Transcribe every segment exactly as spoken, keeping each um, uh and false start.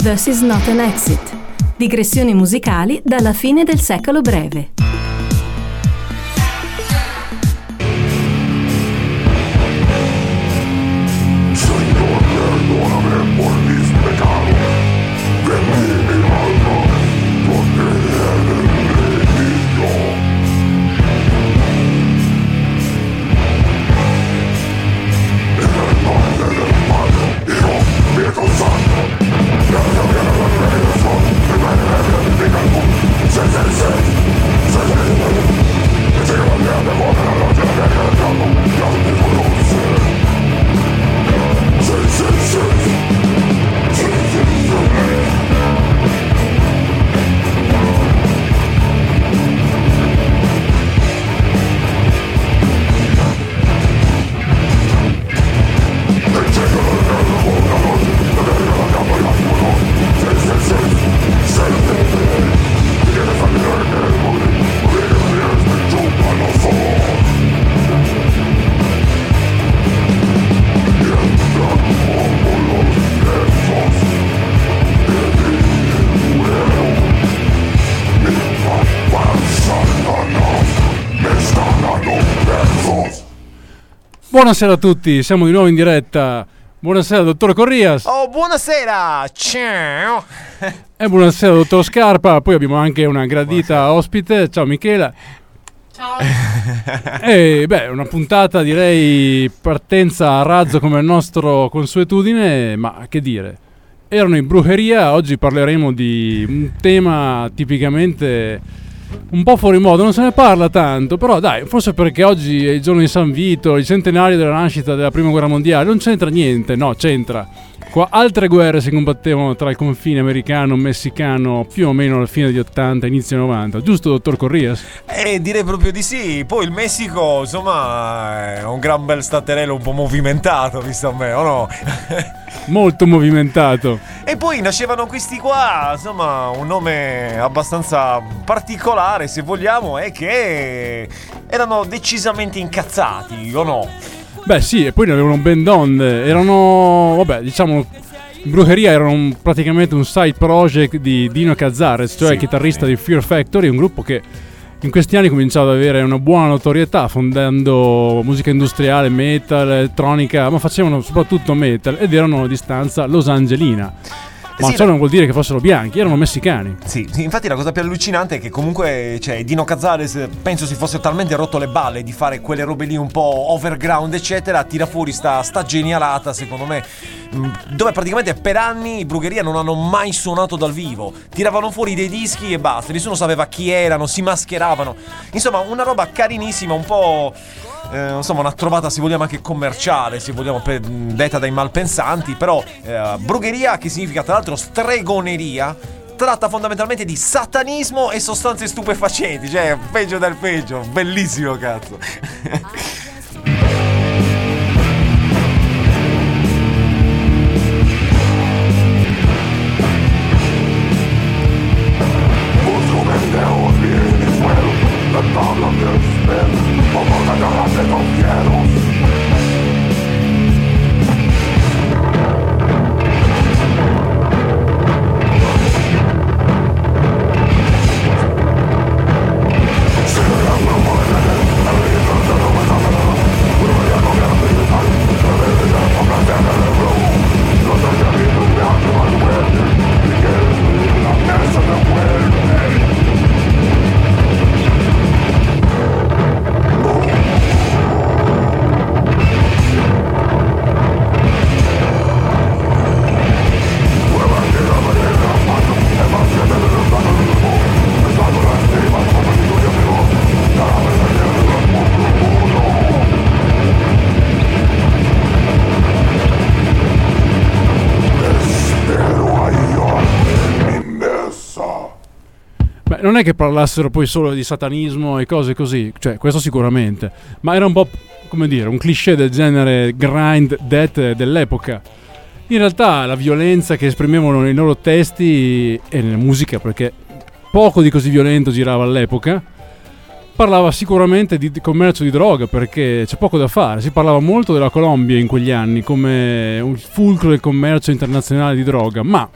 This is not an exit. Digressioni musicali dalla fine del secolo breve. Buonasera a tutti, siamo di nuovo in diretta. Buonasera dottor Corrias. Oh, buonasera. Ciao. E buonasera dottor Scarpa. Poi abbiamo anche una gradita buonasera. Ospite. Ciao Michela. Ciao. E beh, una puntata direi partenza a razzo come il nostro consuetudine, ma che dire. Erano in Brucheria, oggi parleremo di un tema tipicamente un po' fuori moda, non se ne parla tanto, però dai, forse perché oggi è il giorno di San Vito, il centenario della nascita della prima guerra mondiale, non c'entra niente, no, c'entra. Qua altre guerre si combattevano tra il confine americano, messicano, più o meno alla fine degli ottanta, inizio novanta, giusto dottor Corrias? Eh, direi proprio di sì. Poi il Messico, insomma, è un gran bel staterello un po' movimentato, visto a me, o no? Molto movimentato. E poi nascevano questi qua, insomma, un nome abbastanza particolare, se vogliamo, è che erano decisamente incazzati, o no? Beh sì, e poi ne avevano ben donde, erano, vabbè, diciamo, Brucheria era un, praticamente un side project di Dino Cazares, cioè sì, il chitarrista sì. di Fear Factory, un gruppo che in questi anni ha cominciato ad avere una buona notorietà, fondando musica industriale, metal, elettronica, ma facevano soprattutto metal ed erano a distanza losangelina. Ma sì, ciò non vuol dire che fossero bianchi, erano messicani. Sì, sì, infatti la cosa più allucinante è che comunque, cioè, Dino Cazares penso si fosse talmente rotto le balle di fare quelle robe lì un po' overground eccetera, tira fuori sta, sta genialata secondo me, dove praticamente per anni i Brucheria non hanno mai suonato dal vivo, tiravano fuori dei dischi e basta, nessuno sapeva chi erano, si mascheravano, insomma una roba carinissima, un po'... Eh, insomma una trovata se vogliamo anche commerciale, se vogliamo pe- detta dai malpensanti, però eh, Brucheria, che significa tra l'altro stregoneria, tratta fondamentalmente di satanismo e sostanze stupefacenti, cioè peggio del peggio, bellissimo cazzo. Non è che parlassero poi solo di satanismo e cose così, cioè questo sicuramente, ma era un po', come dire, un cliché del genere grind death dell'epoca. In realtà la violenza che esprimevano nei loro testi e nella musica, perché poco di così violento girava all'epoca, parlava sicuramente di commercio di droga, perché c'è poco da fare. Si parlava molto della Colombia in quegli anni come un fulcro del commercio internazionale di droga, ma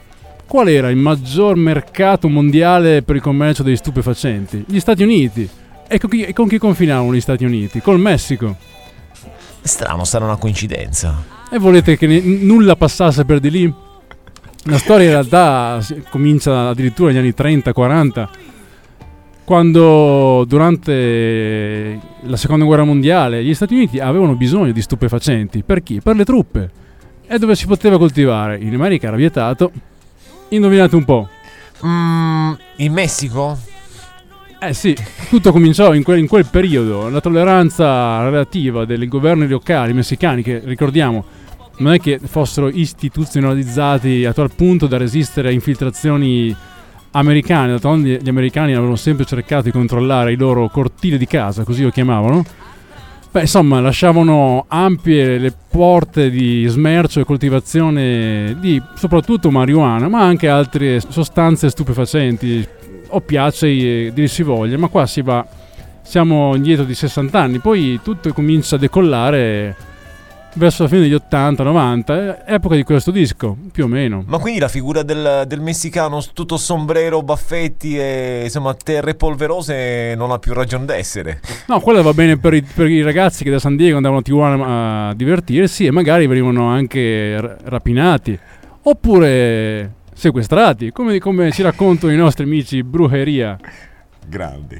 qual era il maggior mercato mondiale per il commercio degli stupefacenti? Gli Stati Uniti. E con chi, e con chi confinavano gli Stati Uniti? Col Messico. Strano, sarà una coincidenza. E volete che ne, nulla passasse per di lì? La storia in realtà comincia addirittura negli anni trenta quaranta, quando durante la seconda guerra mondiale gli Stati Uniti avevano bisogno di stupefacenti. Per chi? Per le truppe. E dove si poteva coltivare? In America era vietato. Indovinate un po'. Mm, in Messico? Eh sì, tutto cominciò in quel, in quel periodo. La tolleranza relativa dei governi locali messicani, che ricordiamo non è che fossero istituzionalizzati a tal punto da resistere a infiltrazioni americane. D'altronde gli americani avevano sempre cercato di controllare i loro cortili di casa, così lo chiamavano. Beh, insomma, lasciavano ampie le porte di smercio e coltivazione di soprattutto marijuana, ma anche altre sostanze stupefacenti, oppiacei, dir si voglia. Ma qua si va, siamo indietro di sessanta anni, poi tutto comincia a decollare verso la fine degli ottanta novanta, epoca di questo disco, più o meno. Ma quindi la figura del, del messicano tutto sombrero, baffetti e insomma terre polverose non ha più ragione d'essere? No, quella va bene per i, per i ragazzi che da San Diego andavano a Tijuana a divertirsi e magari venivano anche r- rapinati oppure sequestrati, come, come ci raccontano i nostri amici Brujeria. Grandi.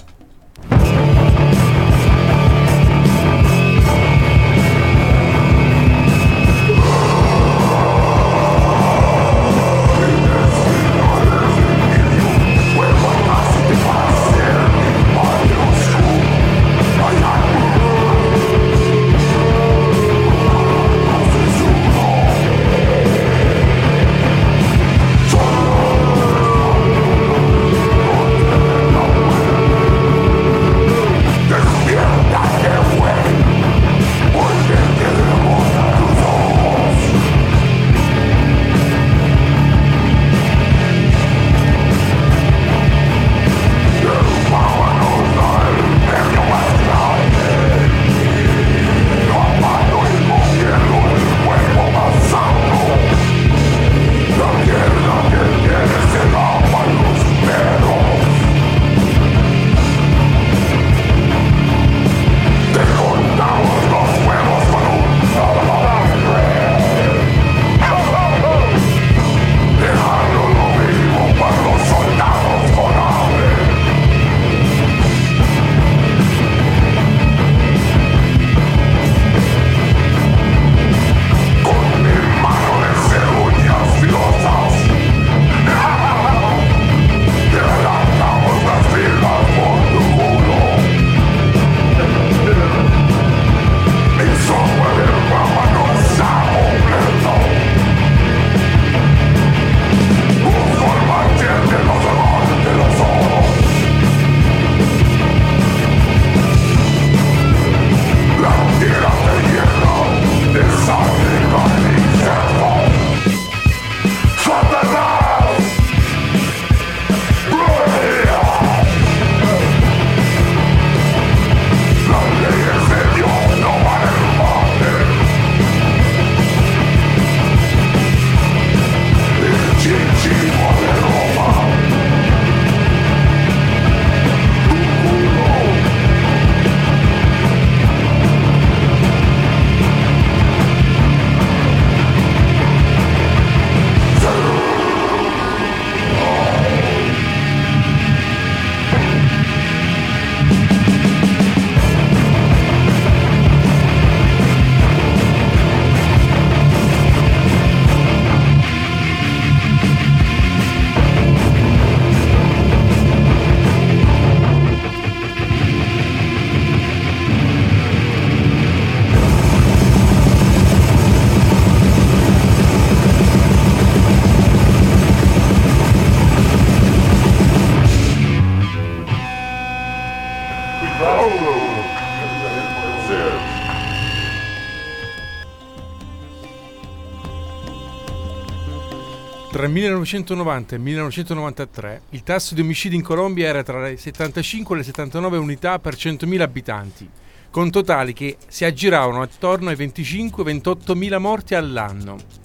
Tra il millenovecentonovanta e il millenovecentonovantatré il tasso di omicidi in Colombia era tra le settantacinque e le settantanove unità per centomila abitanti, con totali che si aggiravano attorno ai venticinque ventotto mila morti all'anno.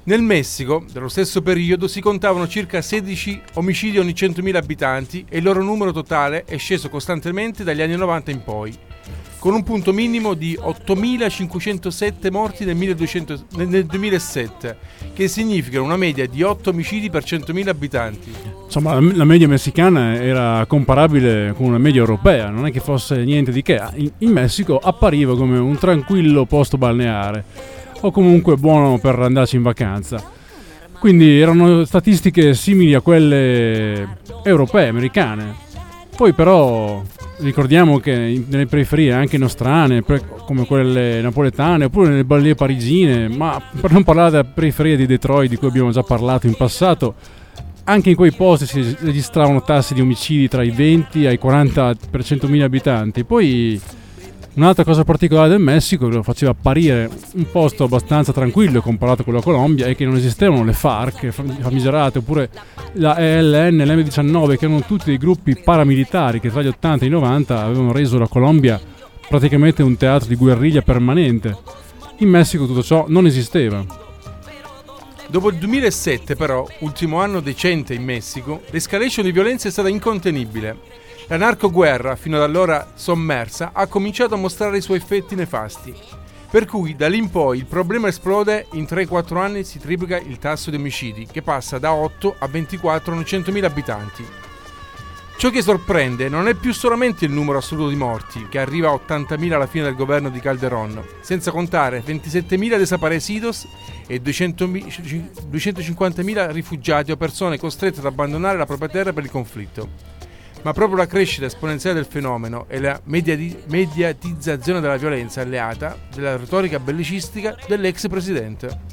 Nel Messico, dello stesso periodo, si contavano circa sedici omicidi ogni centomila abitanti e il loro numero totale è sceso costantemente dagli anni novanta in poi, con un punto minimo di ottomilacinquecentosette morti nel, milleduecento, nel duemilasette, che significa una media di otto omicidi per centomila abitanti. Insomma, la, la media messicana era comparabile con una media europea, non è che fosse niente di che. In, in Messico appariva come un tranquillo posto balneare, o comunque buono per andarci in vacanza. Quindi erano statistiche simili a quelle europee, americane. Poi però ricordiamo che nelle periferie anche nostrane, come quelle napoletane, oppure nelle banlieue parigine, ma per non parlare della periferia di Detroit di cui abbiamo già parlato in passato, anche in quei posti si registravano tassi di omicidi tra i venti ai quaranta per centomila abitanti. Poi un'altra cosa particolare del Messico, che lo faceva apparire un posto abbastanza tranquillo comparato con la Colombia, è che non esistevano le FARC famigerate, oppure la E L N, l'M diciannove, che erano tutti dei gruppi paramilitari che tra gli ottanta e i novanta avevano reso la Colombia praticamente un teatro di guerriglia permanente. In Messico tutto ciò non esisteva. Dopo il duemilasette, però, ultimo anno decente in Messico, l'escalation di violenza è stata incontenibile. La narcoguerra, fino ad allora sommersa, ha cominciato a mostrare i suoi effetti nefasti. Per cui, da lì in poi, il problema esplode, in tre quattro anni si triplica il tasso di omicidi, che passa da otto a ventiquattro ogni centomila abitanti. Ciò che sorprende non è più solamente il numero assoluto di morti, che arriva a ottantamila alla fine del governo di Calderón, senza contare ventisettemila desaparecidos e duecentocinquantamila rifugiati o persone costrette ad abbandonare la propria terra per il conflitto. Ma proprio la crescita esponenziale del fenomeno e la mediati- mediatizzazione della violenza alleata della retorica bellicistica dell'ex presidente.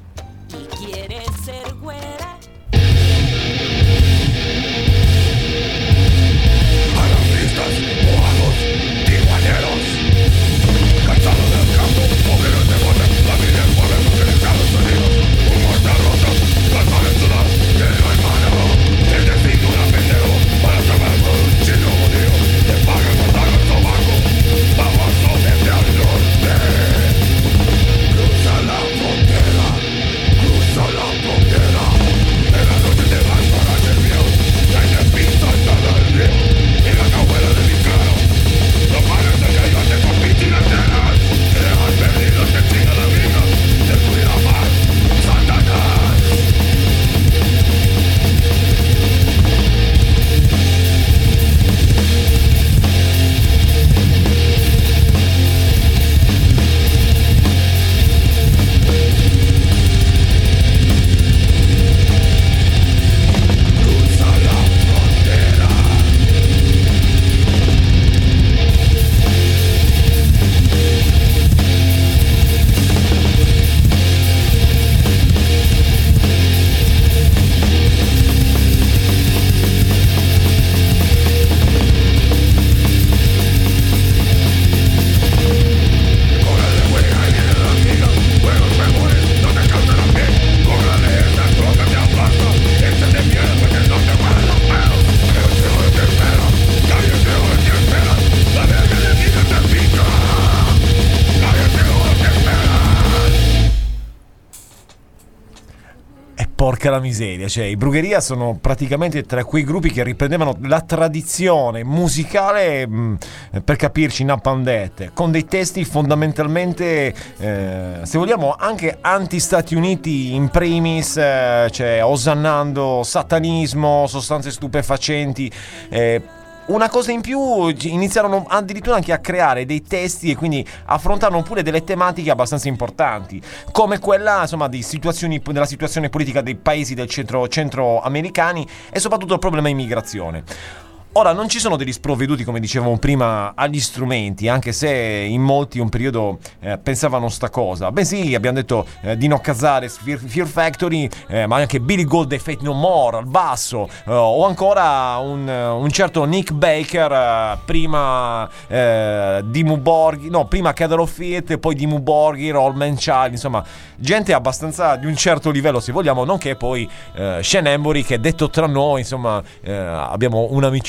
Porca la miseria, cioè i Brugueria sono praticamente tra quei gruppi che riprendevano la tradizione musicale, mh, per capirci, Napalm Death, con dei testi fondamentalmente, eh, se vogliamo, anche anti-Stati Uniti in primis, eh, cioè osannando satanismo, sostanze stupefacenti. eh, Una cosa in più, iniziarono addirittura anche a creare dei testi e quindi affrontarono pure delle tematiche abbastanza importanti, come quella, insomma, di situazioni, della situazione politica dei paesi del centro, centro americani e soprattutto il problema immigrazione. Ora, non ci sono degli sprovveduti, come dicevamo prima, agli strumenti, anche se in molti un periodo eh, pensavano sta cosa. Beh sì, abbiamo detto eh, Dino Cazares, Fear, Fear Factory, eh, ma anche Billy Gold e Faith No More al basso, eh, o ancora un, un certo Nick Baker, eh, prima eh, Dimmu Borgir, no, prima Cradle of Filth, poi Dimmu Borgir, Old Man Child, insomma, gente abbastanza di un certo livello, se vogliamo, nonché poi eh, Shane Embury, che detto tra noi, insomma, eh, abbiamo un'amicizia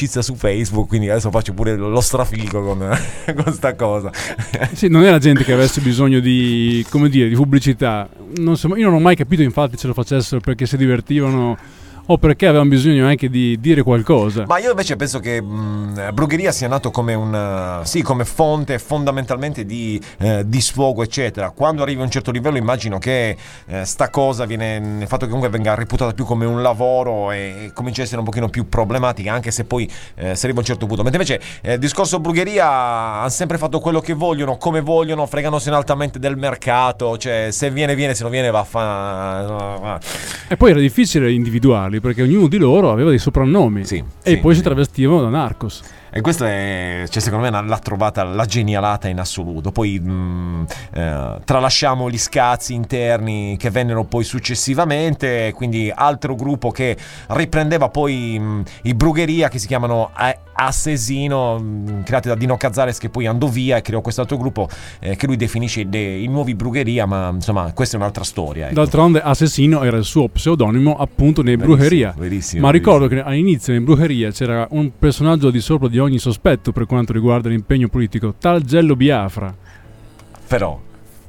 notizia su Facebook, quindi adesso faccio pure lo strafigo con, con sta cosa. Sì, non era gente che avesse bisogno di, come dire, di pubblicità. Non so, io non ho mai capito infatti se lo facessero perché si divertivano o perché avevano bisogno anche di dire qualcosa. Ma io invece penso che mh, Brugheria sia nato come un sì, come fonte fondamentalmente di, eh, di sfogo, eccetera. Quando arrivi a un certo livello immagino che eh, sta cosa viene, il fatto che comunque venga reputata più come un lavoro e, e comincia a essere un pochino più problematica, anche se poi eh, si arriva a un certo punto. Mentre invece il eh, discorso Brugheria hanno sempre fatto quello che vogliono, come vogliono, freganosi altamente del mercato, cioè se viene viene, se non viene va a fa. E poi era difficile individuarli perché ognuno di loro aveva dei soprannomi, sì, e sì, poi sì. si travestivano da narcos. E questo è, cioè, secondo me l'ha trovata la genialata in assoluto. Poi mh, eh, tralasciamo gli scazzi interni che vennero poi successivamente, quindi altro gruppo che riprendeva poi mh, i Brugheria, che si chiamano Assesino, mh, creati da Dino Cazares, che poi andò via e creò quest'altro gruppo eh, che lui definisce de, i nuovi Brugheria, ma insomma questa è un'altra storia, ecco. D'altronde Assassino era il suo pseudonimo appunto nei Verissimo, Brugheria. verissimo, Ma ricordo verissimo. che all'inizio nei Brugheria c'era un personaggio al di sopra di ogni sospetto per quanto riguarda l'impegno politico, tal Gello Biafra. Però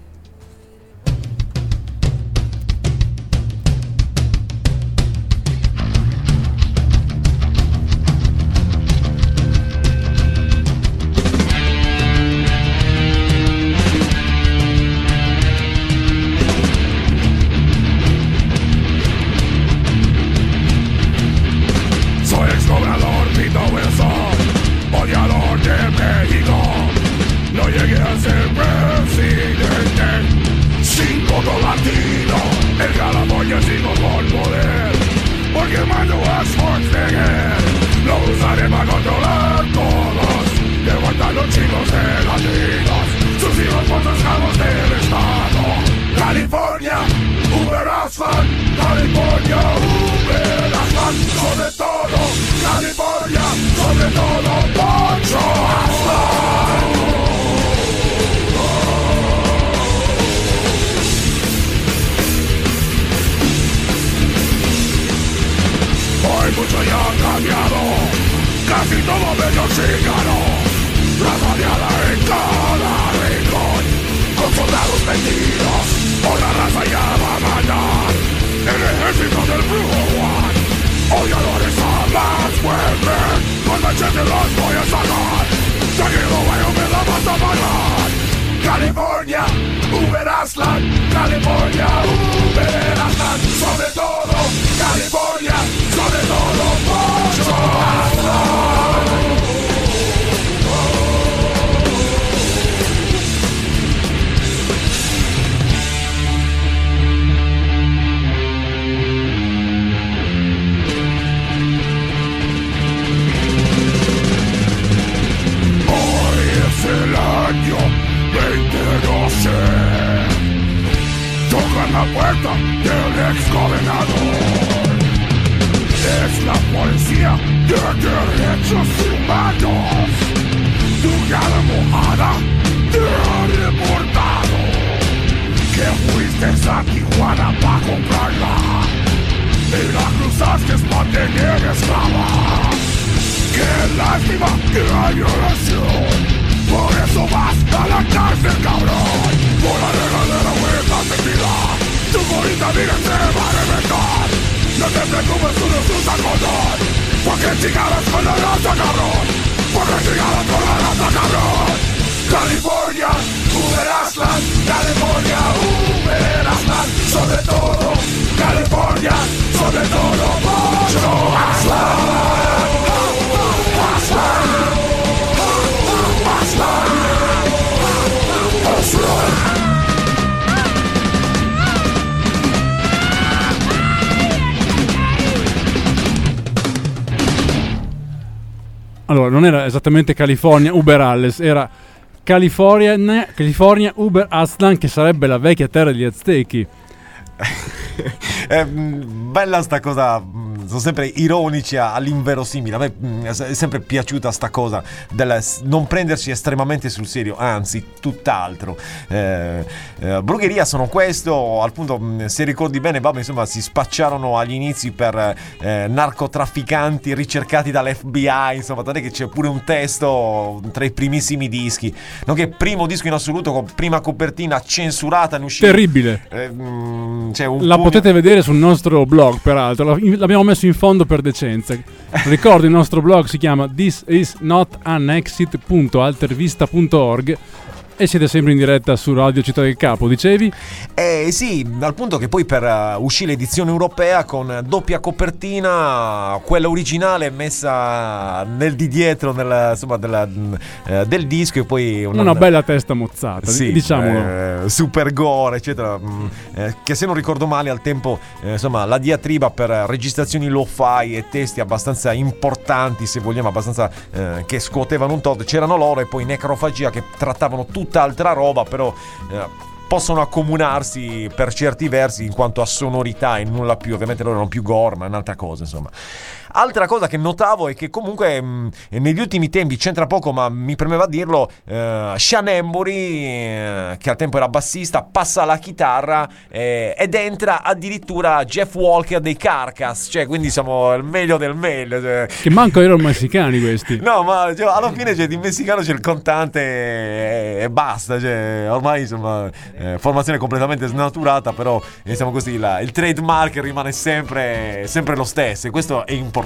soy ex gobernador Pito Wilson, odiador de México. No llegué a ser presidente, sin voto latino. En California sigo con poder, porque mando a Schwarzenegger. Lo usaré para controlar todos, levantando chicos de latinos, sus hijos por los cabos del estado. California, Uber Aslan, California, Uber Aslan, sobre todo, California, sobre todo, Poncho Aslan. Hoy mucho ya ha cambiado, casi todo medio chicano, raza aliada en cada rincón, con soldados vendidos, o la raza ya va a mandar, el ejército del brujo Juan, odiadores a las vuelven, con machete los voy a sacar, tranquilo vaya me la vas a pagar. California, Uber Aslan, California, Uber Aslan, sobre todo, California, sobre todo, Poncho Aslan. Hoy es el año veinte doce. Tocan la puerta del ex gobernador. Es la policía de derechos humanos. Tu gran mojada te ha reportado que fuiste a Tijuana para comprarla y la cruzaste para tener esclava. Qué lástima, qué violación. Por eso vas a la cárcel, cabrón. Por la regadera vuelta de vida, tu bonita vida se va a reventar. No te preocupes, tú no usas condón, porque chingadas con la raza, cabrón. Porque chingadas con la raza, cabrón. California, Uber Aslan, California, Uber Aslan, sobre todo, California, sobre todo, Poncho Aslan. Aslan. Allora, non era esattamente California Uber Alles, era California, California Uber Aslan, che sarebbe la vecchia terra degli Aztechi. Eh, bella sta cosa, sono sempre ironici all'inverosimile. A me mh, è sempre piaciuta sta cosa del non prendersi estremamente sul serio, anzi tutt'altro. eh, eh, Brugheria sono questo, al punto, mh, se ricordi bene, vabbè, insomma, si spacciarono agli inizi per eh, narcotrafficanti ricercati dall'F B I, insomma, tant'è che c'è pure un testo tra i primissimi dischi, nonché primo disco in assoluto con prima copertina censurata in uscita. Terribile. Eh, mh, cioè un La pugno- potete vedere sul nostro blog, peraltro. L'abbiamo messo in fondo per decenza. Ricordo, il nostro blog si chiama this is not an exit punto altervista punto org e siete sempre in diretta su Radio Città del Capo, dicevi? Eh sì, al punto che poi per uh, uscì l'edizione europea con doppia copertina, quella originale messa nel di dietro nella, insomma, della, uh, del disco, e poi una, Una bella testa mozzata, sì, diciamolo. eh, super gore, eccetera. Mm, eh, che se non ricordo male al tempo, eh, insomma, la diatriba per registrazioni lo-fi e testi abbastanza importanti, se vogliamo, abbastanza eh, che scuotevano un tot, c'erano loro, e poi Necrofagia che trattavano tutt'altra roba, però eh, possono accomunarsi per certi versi in quanto a sonorità e nulla più. Ovviamente loro erano più gore, ma è un'altra cosa, insomma. Altra cosa che notavo è che comunque mh, negli ultimi tempi, c'entra poco ma mi premeva dirlo, eh, Sean Embury, eh, che al tempo era bassista, passa la chitarra eh, ed entra addirittura Jeff Walker dei Carcass, cioè, quindi siamo il meglio del meglio, cioè. Che manco erano messicani questi. No, ma cioè, alla fine, cioè, di messicano c'è il contante e, e basta, cioè, ormai, insomma, eh, formazione completamente snaturata, però diciamo così, la, il trademark rimane sempre, sempre lo stesso, e questo è importante.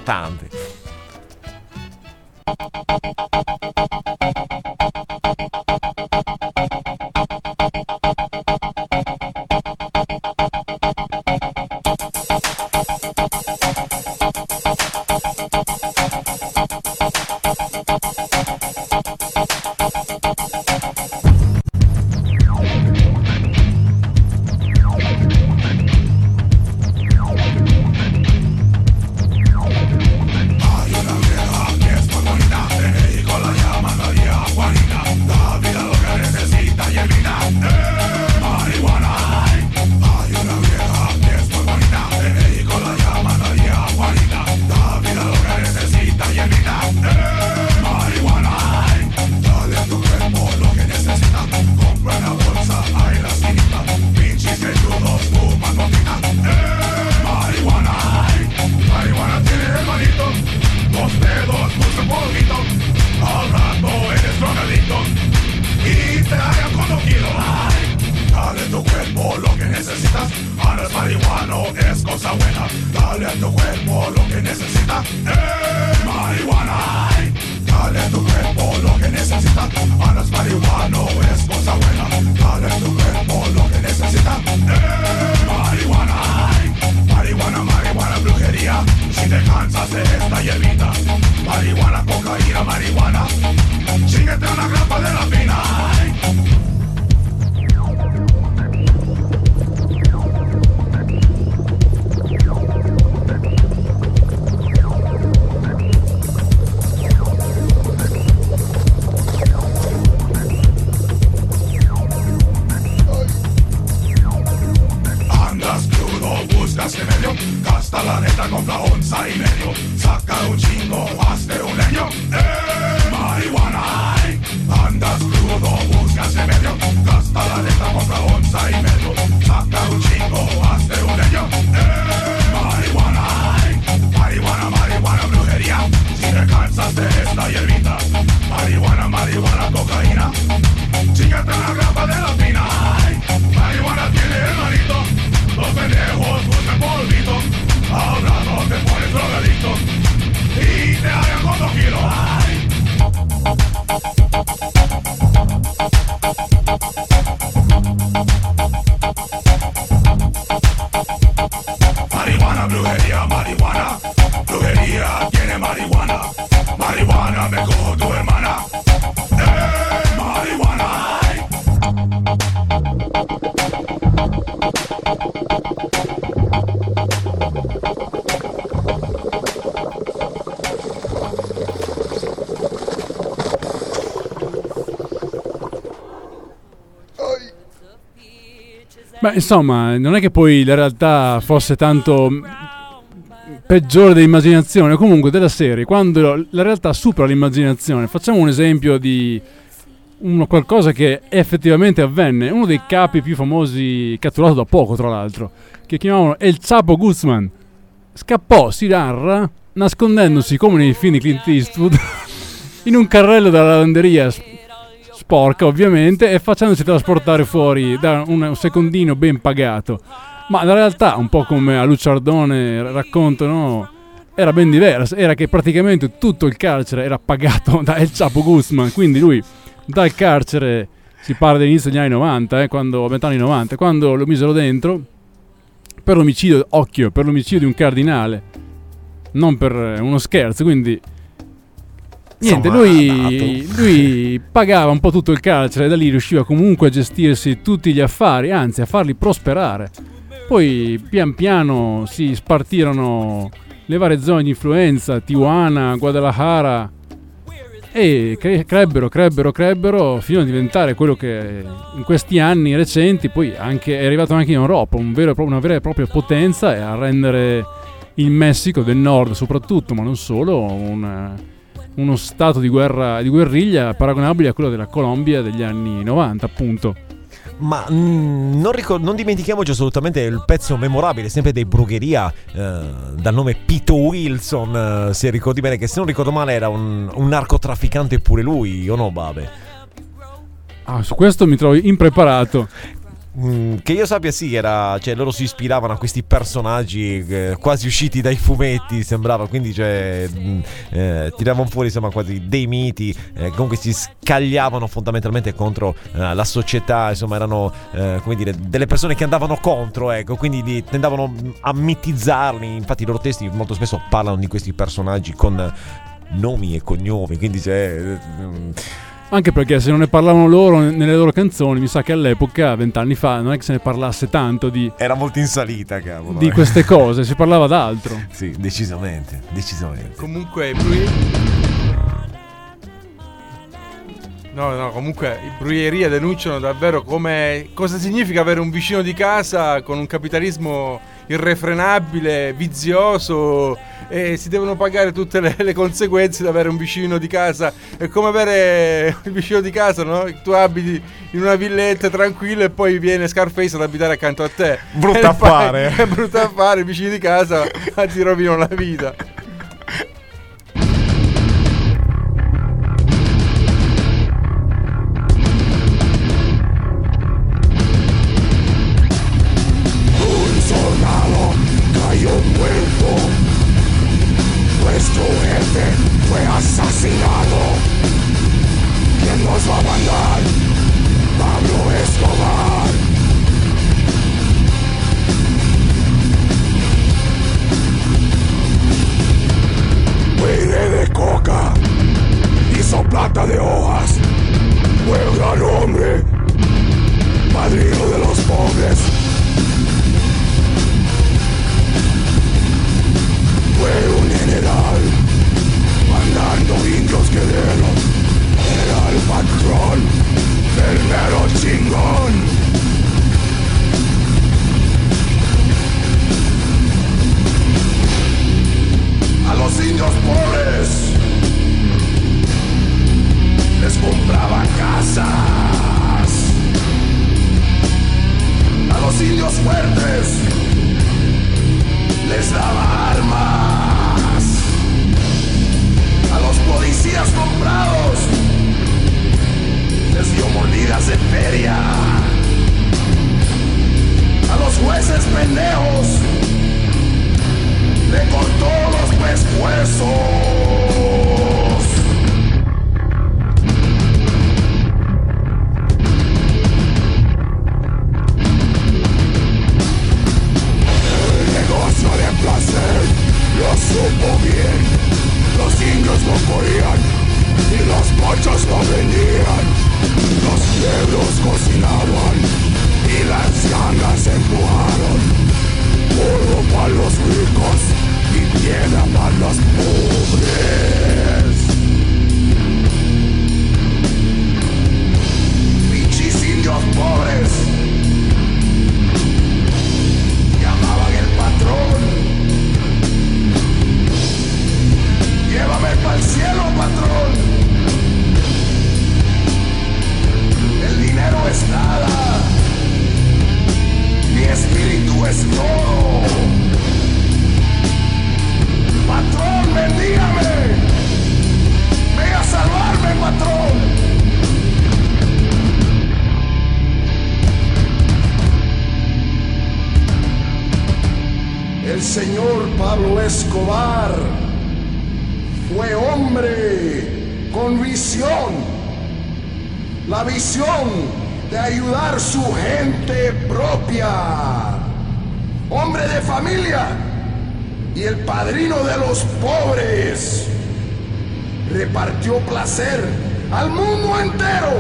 Beh, insomma, non è che poi la realtà fosse tanto peggiore dell'immaginazione, comunque della serie, quando la realtà supera l'immaginazione. Facciamo un esempio di uno, qualcosa che effettivamente avvenne. Uno dei capi più famosi, catturato da poco tra l'altro, che chiamavano El Chapo Guzman, scappò Sidarra nascondendosi come nei film di Clint Eastwood in un carrello della lavanderia sporca ovviamente, e facendosi trasportare fuori da un secondino ben pagato. Ma la realtà, un po' come a Luciardone raccontano, era ben diversa. Era che praticamente tutto il carcere era pagato da El Chapo Guzman, quindi lui dal carcere, si parla dell'inizio degli anni novanta, eh, quando, a metà anni novanta, quando lo misero dentro per l'omicidio, occhio, per l'omicidio di un cardinale, non per uno scherzo, quindi niente, lui, lui pagava un po' tutto il carcere e da lì riusciva comunque a gestirsi tutti gli affari, anzi a farli prosperare. Poi pian piano si spartirono le varie zone di influenza, Tijuana, Guadalajara, e cre- crebbero, crebbero, crebbero fino a diventare quello che in questi anni recenti poi anche, è arrivato anche in Europa, un vero, una vera e propria potenza, e a rendere il Messico del Nord soprattutto, ma non solo, un, uno stato di guerra, di guerriglia paragonabile a quello della Colombia degli anni novanta, appunto. Ma mh, non, ricor- non dimentichiamoci assolutamente il pezzo memorabile, sempre dei Brugheria, eh, dal nome Pete Wilson, eh, se ricordi bene, che se non ricordo male era un, un narcotrafficante pure lui, o no, Babe? Ah, su questo mi trovo impreparato. Mm, che io sappia sì, era, cioè loro si ispiravano a questi personaggi eh, quasi usciti dai fumetti, sembrava, quindi cioè, mm, eh, tiravano fuori insomma quasi dei miti, eh, comunque si scagliavano fondamentalmente contro eh, la società, insomma erano eh, come dire delle persone che andavano contro, ecco, quindi li tendavano a mitizzarli. Infatti i loro testi molto spesso parlano di questi personaggi con nomi e cognomi, quindi cioè, mm, anche perché se non ne parlavano loro nelle loro canzoni, mi sa che all'epoca, vent'anni fa, non è che se ne parlasse tanto di... Era molto in salita, cavolo. Di eh. queste cose, si parlava d'altro. Sì, decisamente, decisamente. Comunque, Brui... No, no, comunque i Brugheria denunciano davvero come cosa significa avere un vicino di casa con un capitalismo irrefrenabile, vizioso, e si devono pagare tutte le, le conseguenze di avere un vicino di casa. È come avere il vicino di casa, no? Tu abiti in una villetta tranquilla e poi viene Scarface ad abitare accanto a te. Brutto affare. È brutto affare, i vicini di casa ti rovinano la vita. Asesinado. ¿Quién nos va a mandar? Pablo Escobar. Huele de coca, hizo plata de hojas. Fue un gran hombre, padrino de los pobres. Fue un general, mandando indios guerreros, era el patrón, el mero chingón. A los indios pobres les compraba casas, a los indios fuertes les daba armas, a los policías comprados les dio mordidas de feria, a los jueces pendejos le cortó los pescuezos. El negocio de placer lo supo bien. Los indios no morían y los machos no vendían. Los negros cocinaban y las gangas empujaron. Oro para los ricos y piedra para los pobres. Pinches indios pobres llamaban el patrón. El señor Pablo Escobar fue hombre con visión, la visión de ayudar su gente propia, hombre de familia y el padrino de los pobres. Repartió placer al mundo entero.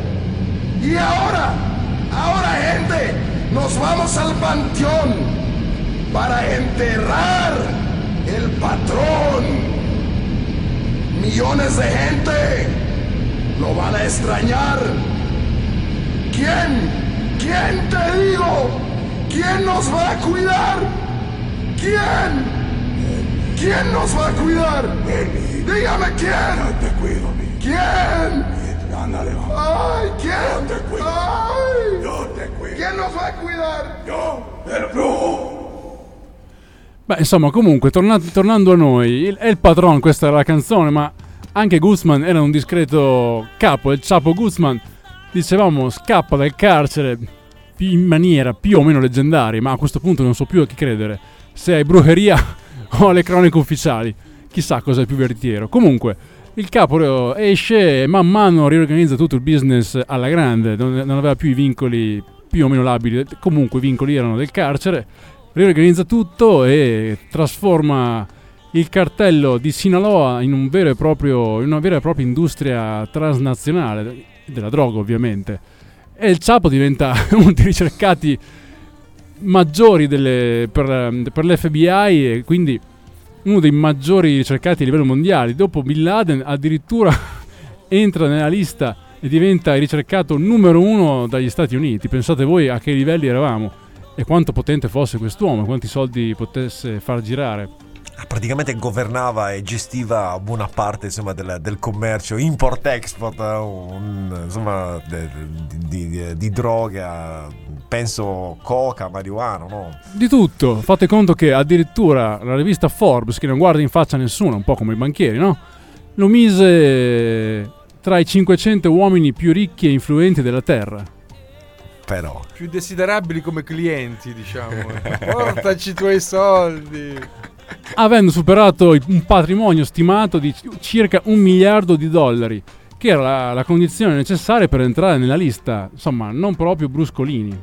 Y ahora, ahora gente, nos vamos al panteón para enterrar el patrón. Millones de gente lo van a extrañar. ¿Quién? ¿Quién te digo? ¿Quién nos va a cuidar? ¿Quién? ¿Quién nos va a cuidar? Dígame quién. Yo te cuido, mi. ¿Quién? Ándale, vamos. Ay, ¿quién? Yo te cuido. Ay. Yo te cuido. ¿Quién nos va a cuidar? Yo, el brujo. Beh, insomma, comunque, torna- tornando a noi, il, è il patron, questa era la canzone, ma anche Guzman era un discreto capo, il Chapo Guzman, dicevamo, scappa dal carcere in maniera più o meno leggendaria, ma a questo punto non so più a chi credere, se ai Brujeria o alle cronache ufficiali, chissà cosa è più veritiero. Comunque, il capo esce e man mano riorganizza tutto il business alla grande, non, non aveva più i vincoli più o meno labili, comunque i vincoli erano del carcere, riorganizza tutto e trasforma il cartello di Sinaloa in un vero e proprio, in una vera e propria industria transnazionale della droga, ovviamente. E il Chapo diventa uno dei ricercati maggiori delle, per, per l'F B I e quindi uno dei maggiori ricercati a livello mondiale. Dopo Bin Laden addirittura entra nella lista e diventa ricercato numero uno dagli Stati Uniti. Pensate voi a che livelli eravamo e quanto potente fosse quest'uomo, quanti soldi potesse far girare. Praticamente governava e gestiva buona parte, insomma, del, del commercio import-export, un, insomma, de, di, di, di droga, penso coca, marijuana, no? Di tutto. Fate conto che addirittura la rivista Forbes, che non guarda in faccia nessuno, un po' come i banchieri, no? Lo mise tra i cinquecento uomini più ricchi e influenti della terra. Però Più desiderabili come clienti, diciamo. Portaci i tuoi soldi. Avendo superato un patrimonio stimato di circa un miliardo di dollari, che era la, la condizione necessaria per entrare nella lista, insomma, non proprio bruscolini.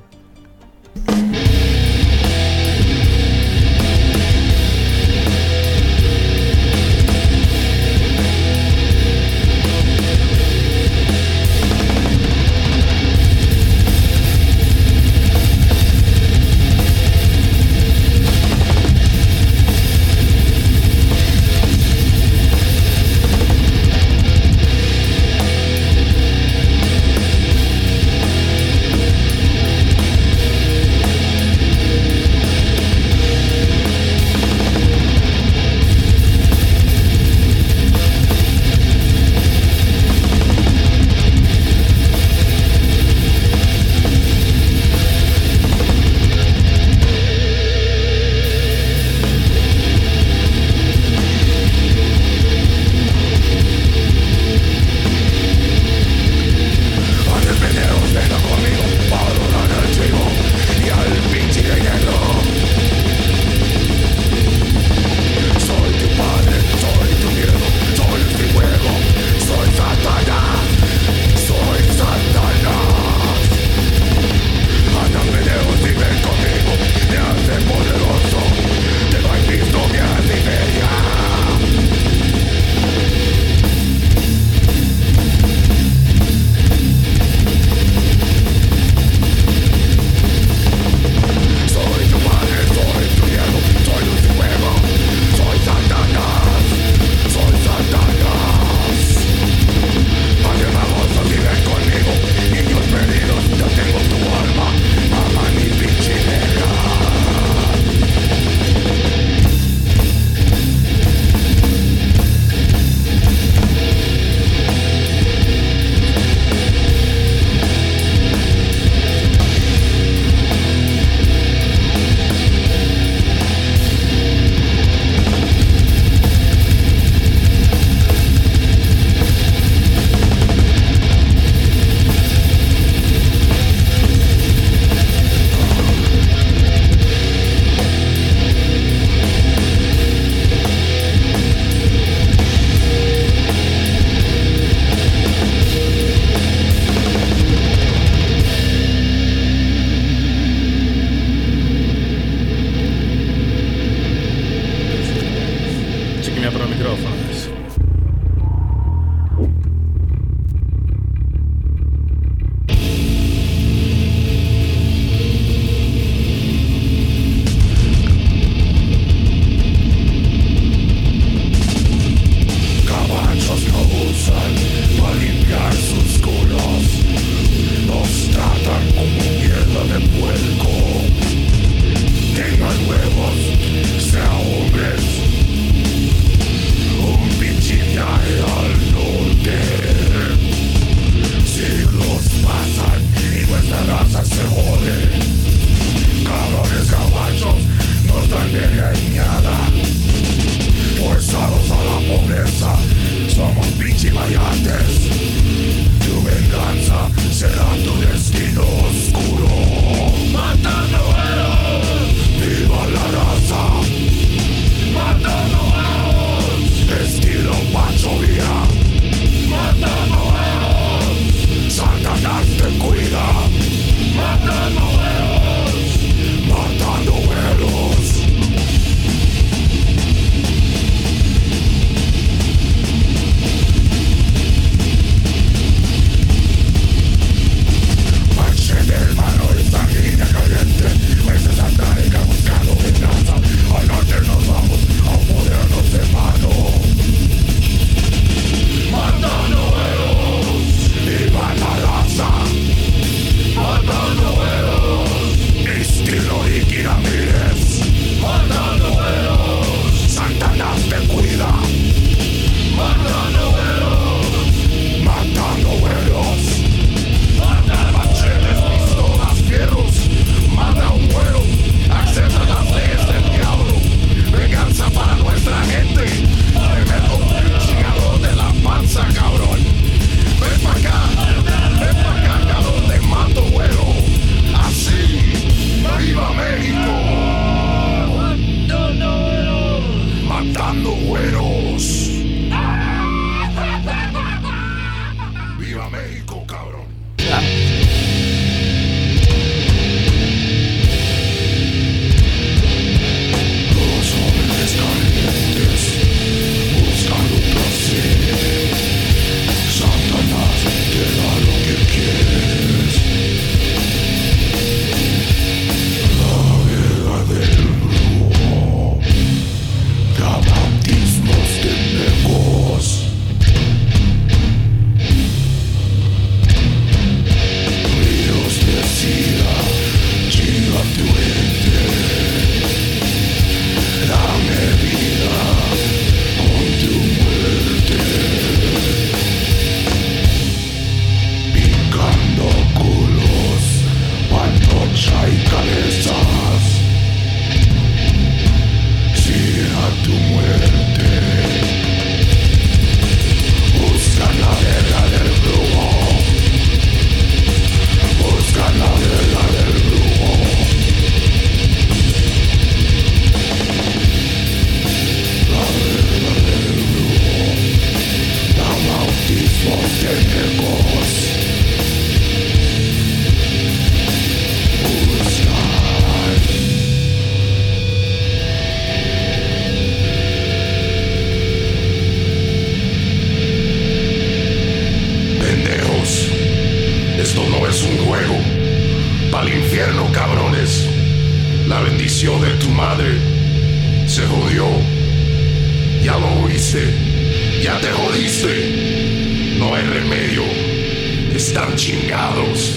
La bendición de tu madre se jodió. Ya lo oíste, ya te jodiste. No hay remedio, están chingados.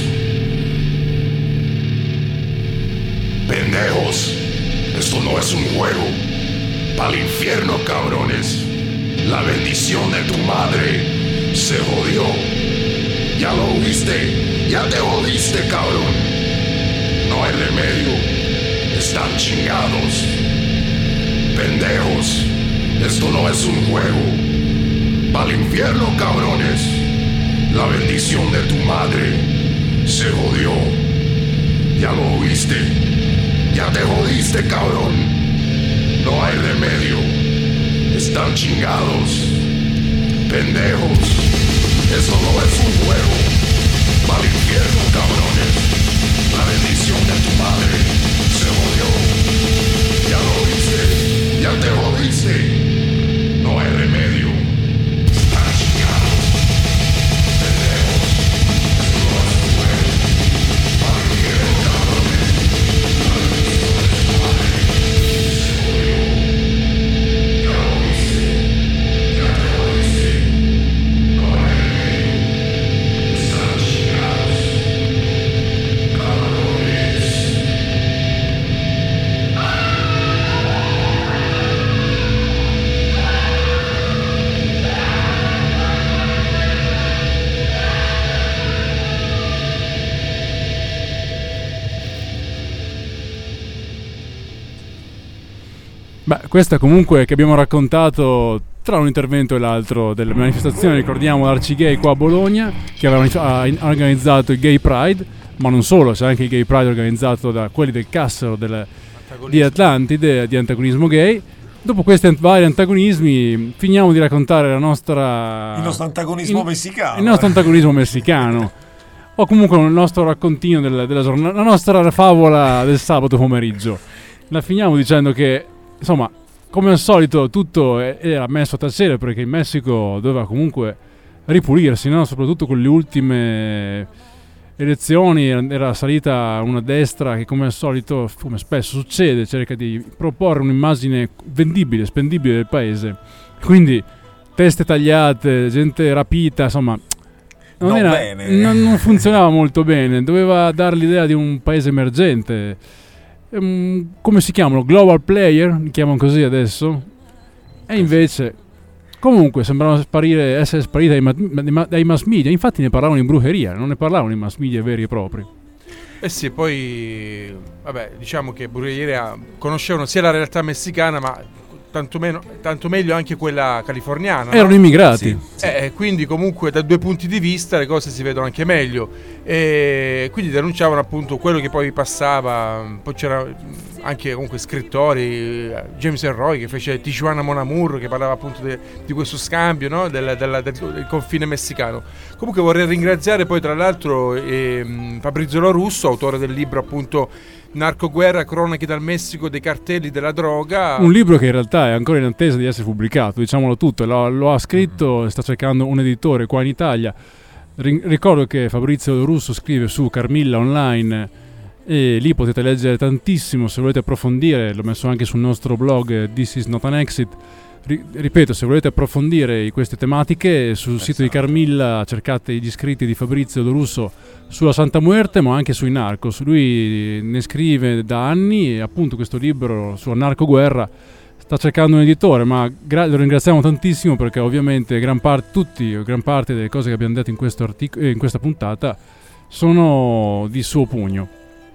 Pendejos, esto no es un juego. Pa'l infierno, cabrones. La bendición de tu madre se jodió. Ya lo oíste, ya te jodiste, cabrón. No hay remedio, están chingados. Pendejos, esto no es un juego. Pa'l infierno, cabrones. La bendición de tu madre se jodió. Ya lo oíste, ya te jodiste, cabrón. No hay remedio, están chingados. Pendejos, esto no es un juego. Pa'l infierno, cabrones. La bendición de tu madre se jodió. Ya lo oíste, ya te jodiste. No hay remedio, están chingados. Pendejos, esto no es un juego. Pa'l infierno, cabrones. La bendición de tu madre se jodió. Ya lo oíste, ya te jodiste. No hay remedio, están chingados. Cabrones. Beh, questa comunque che abbiamo raccontato tra un intervento e l'altro delle manifestazioni, ricordiamo l'Arcigay qua a Bologna che aveva ha in- organizzato il Gay Pride, ma non solo, c'è anche il Gay Pride organizzato da quelli del Cassero del, di Atlantide, di antagonismo gay. Dopo questi ant- vari antagonismi finiamo di raccontare la nostra Il nostro antagonismo il- messicano. il nostro antagonismo messicano o comunque il nostro raccontino del- della giornata, la nostra favola del sabato pomeriggio. La finiamo dicendo che insomma, come al solito tutto è- era messo a tacere perché il Messico doveva comunque ripulirsi, no? Soprattutto con le ultime elezioni era salita una destra che come al solito, come spesso succede, cerca di proporre un'immagine vendibile, spendibile del paese. Quindi teste tagliate, gente rapita, insomma non, Non era- bene. non- non funzionava molto bene, doveva dare l'idea di un paese emergente. Ehm, come si chiamano? Global player, li chiamano così adesso. E invece comunque sembrano sparire, essere spariti dai, ma- dai ma- dai mass media. Infatti ne parlavano in brucheria, non ne parlavano i mass media veri e propri. Eh sì, poi vabbè, diciamo che Brugheria conoscevano sia la realtà messicana, ma tanto, meno, tanto meglio anche quella californiana, no? Erano immigrati. Sì. Eh, quindi comunque da due punti di vista le cose si vedono anche meglio, e quindi denunciavano appunto quello che poi passava. Poi c'era anche comunque scrittori, James Elroy che fece Tijuana Mon Amour, che parlava appunto de, di questo scambio, no? del, del, del, del confine messicano. Comunque vorrei ringraziare poi tra l'altro eh, Fabrizio Lo Russo, autore del libro appunto Narcoguerra, cronache dal Messico dei cartelli della droga. Un libro che in realtà è ancora in attesa di essere pubblicato, diciamolo tutto, lo, lo ha scritto, sta cercando un editore qua in Italia. Ri- ricordo che Fabrizio Lo Russo scrive su Carmilla Online e lì potete leggere tantissimo se volete approfondire, l'ho messo anche sul nostro blog This is not an exit. Ri- ripeto, se volete approfondire queste tematiche sul sito di Carmilla cercate gli scritti di Fabrizio Lo Russo sulla Santa Muerte, ma anche sui Narcos. Lui ne scrive da anni e appunto questo libro sulla narcoguerra sta cercando un editore, ma gra- lo ringraziamo tantissimo perché ovviamente gran parte, tutti o gran parte delle cose che abbiamo detto in, questo artic- eh, in questa puntata sono di suo pugno.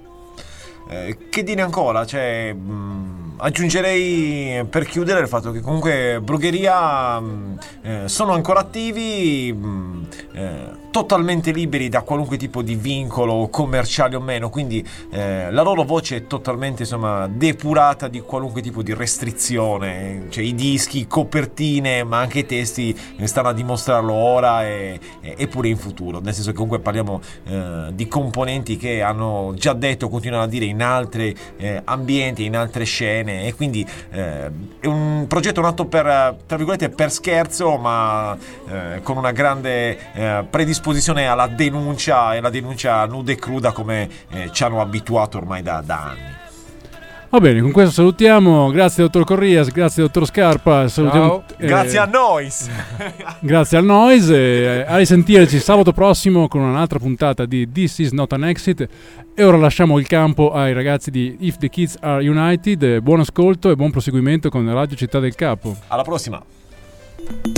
Eh, che dire ancora? Cioè, mh, aggiungerei per chiudere il fatto che comunque Brugheria mh, eh, sono ancora attivi, mh, eh, totalmente liberi da qualunque tipo di vincolo commerciale o meno, quindi eh, la loro voce è totalmente insomma depurata di qualunque tipo di restrizione, cioè i dischi, copertine, ma anche i testi eh, stanno a dimostrarlo ora e, e, e pure in futuro, nel senso che comunque parliamo eh, di componenti che hanno già detto, continuano a dire in altri eh, ambienti, in altre scene, e quindi eh, è un progetto nato per, tra virgolette, per scherzo, ma eh, con una grande eh, predisposizione alla denuncia, e la denuncia nuda e cruda come eh, ci hanno abituato ormai da, da anni. Va bene, con questo salutiamo. Grazie dottor Corrias, grazie dottor Scarpa. Salutiamo, eh, Grazie a Noise. Grazie al Noise. Eh, a risentirci sabato prossimo con un'altra puntata di This Is Not an Exit. E ora lasciamo il campo ai ragazzi di If the Kids Are United. Buon ascolto e buon proseguimento con Radio Città del Capo. Alla prossima.